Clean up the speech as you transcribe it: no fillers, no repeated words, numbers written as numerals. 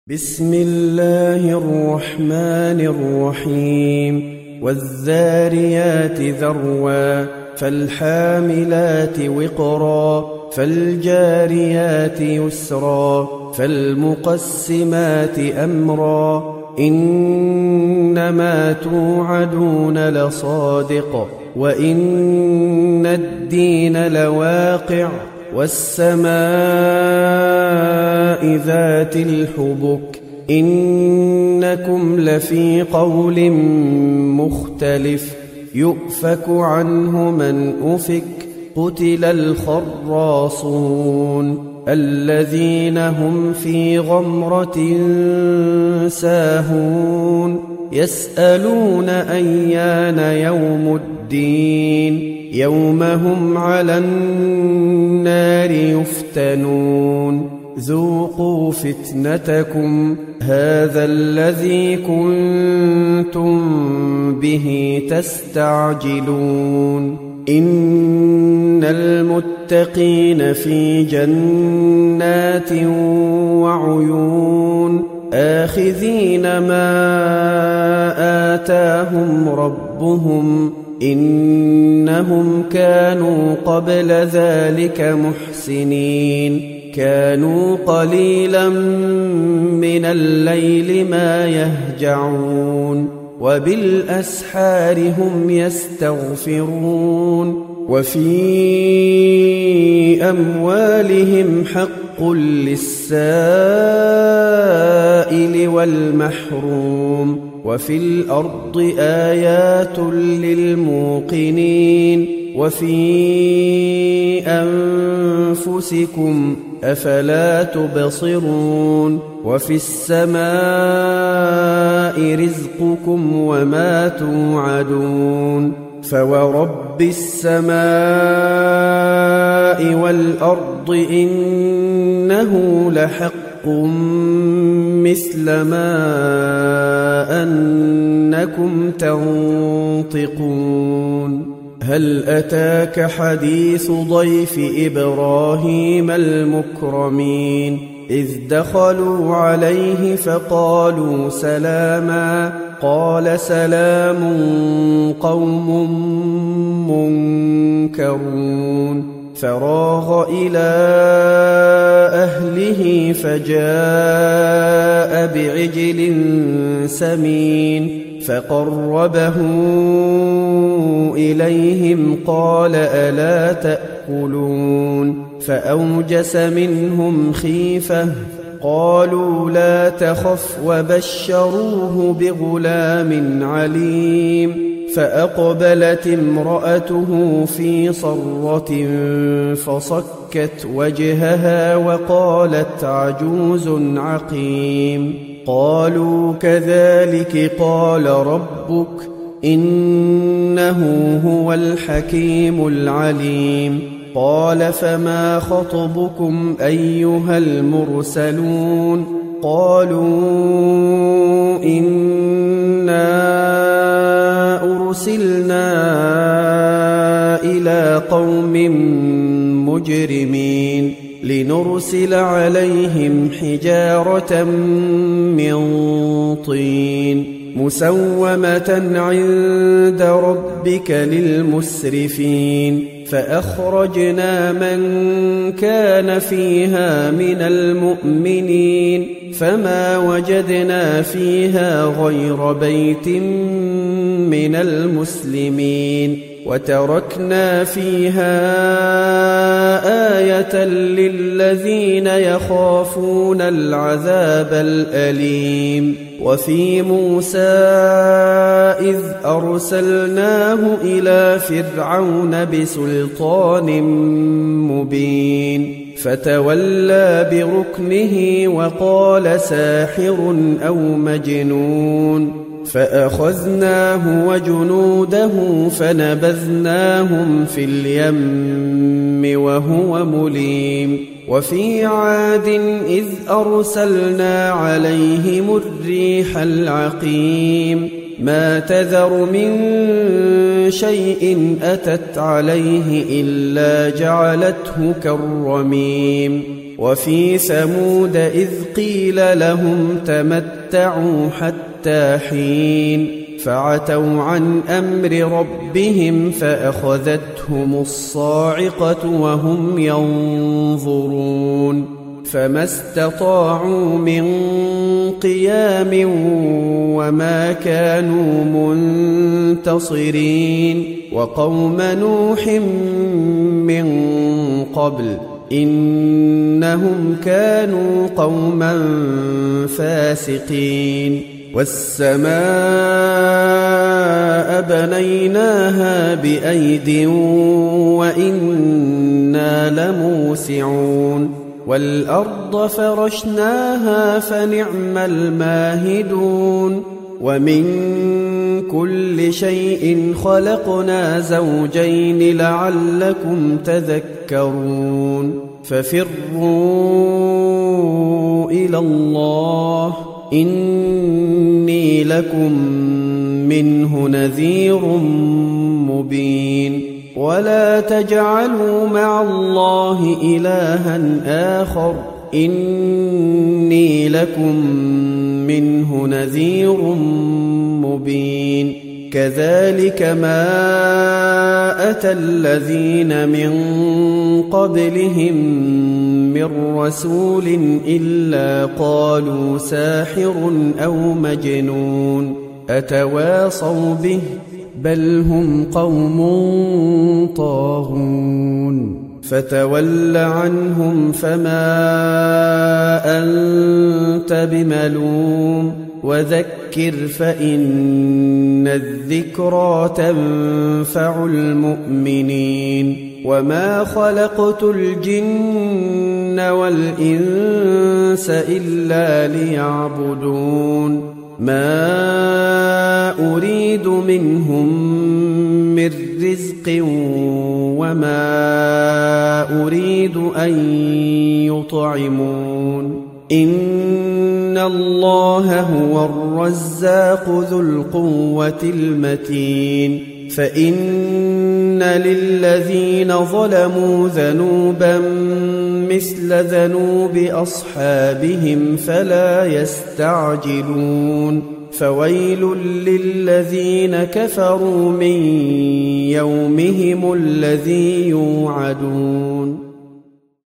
بسم الله الرحمن الرحيم والذاريات ذروا فالحاملات وقرا فالجاريات يسرا فالمقسمات أمرا إنما توعدون لصادق وإن الدين لواقع والسماء ذات الحبك إنكم لفي قول مختلف يؤفك عنه من أفك قتل الخراصون الذين هم في غمرة ساهون يسألون أيان يوم الدين يوم هم على النار يفتنون ذوقوا فتنتكم هذا الذي كنتم به تستعجلون إن المتقين في جنات وعيون آخذين ما آتاهم ربهم إنهم كانوا قبل ذلك محسنين كانوا قليلا من الليل ما يهجعون وبالأسحار هم يستغفرون وفي أموالهم حق للسائل والمحروم وفي الأرض آيات للموقنين وفي أنفسكم أفلا تبصرون وفي السماء رزقكم وما توعدون فورب السماء والأرض إنه لحق مثل ما أنكم تنطقون هل أتاك حديث ضيف إبراهيم المكرمين إذ دخلوا عليه فقالوا سلاما قال سلام قوم منكرون فراغ إلى أهله فجاء بعجل سمين فقربه إليهم قال ألا تأكلون فأوجس منهم خيفة قالوا لا تخف وبشروه بغلام عليم فأقبلت امرأته في صرة فصكت وجهها وقالت عجوز عقيم قالوا كذلك قال ربك إنه هو الحكيم العليم قال فما خطبكم أيها المرسلون قالوا إنا أرسلنا إلى قوم مجرمين لنرسل عليهم حجارة من طين مسومة عند ربك للمسرفين فأخرجنا من كان فيها من المؤمنين فما وجدنا فيها غير بيت من المسلمين وتركنا فيها آية للذين يخافون العذاب الأليم وفي موسى إذ أرسلناه إلى فرعون بسلطان مبين فتولى بركنه وقال ساحر أو مجنون فأخذناه وجنوده فنبذناهم في اليم وهو مليم وفي عاد إذ أرسلنا عليهم الريح العقيم ما تذر من شيء أتت عليه إلا جعلته كالرميم وفي ثمود إذ قيل لهم تمتعوا حتى حين فعتوا عن أمر ربهم فأخذتهم الصاعقة وهم ينظرون فما استطاعوا من قيام وما كانوا منتصرين وقوم نوح من قبل إنهم كانوا قوما فاسقين والسماء بنيناها بأيد وإنا لموسعون والأرض فرشناها فنعم الماهدون ومن كل شيء خلقنا زوجين لعلكم تذكرون ففروا إلى الله إني لكم منه نذير مبين ولا تجعلوا مع الله إلها آخر إني لكم منه نذير مبين كذلك ما أتى الذين من قبلهم من رسول إلا قالوا ساحر أو مجنون أتواصوا به بل هم قوم طاغون فتول عنهم فما أنت بملوم وذكر فإن الذكرى تنفع المؤمنين وما خلقت الجن والإنس إلا ليعبدون ما أريد منهم من رزق وما أريد أن يطعمون إن الله هو الرزاق ذو القوة المتين فإن للذين ظلموا ذنوبا مثل ذنوب أصحابهم فلا يستعجلون فويل للذين كفروا من يومهم الذي يوعدون